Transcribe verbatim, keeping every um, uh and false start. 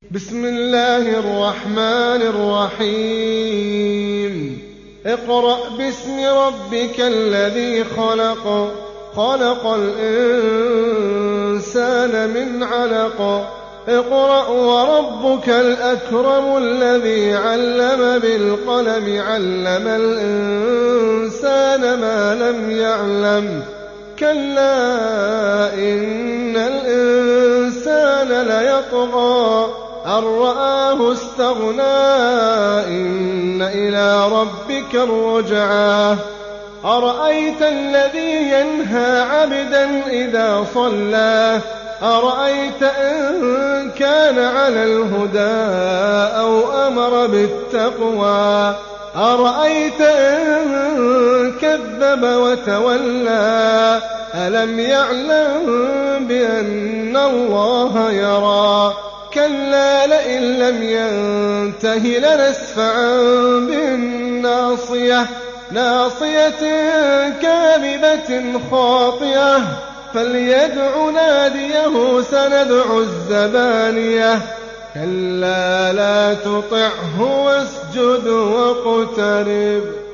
بسم الله الرحمن الرحيم اقرأ باسم ربك الذي خلق خلق الإنسان من علق اقرأ وربك الأكرم الذي علم بالقلم علم الإنسان ما لم يعلم كلا إن الإنسان ليطغى أن رآه استغنى إن إلى ربك الرجعى أرأيت الذي ينهى عبدا إذا صلى أرأيت إن كان على الهدى أو أمر بالتقوى أرأيت إن كذب وتولى ألم يعلم بأن الله يرى كلا لئن لم ينته لنسفعا بالناصية ناصية كاذبة خاطئة فليدع ناديه سندع الزبانية كلا لا تطعه واسجد واقترب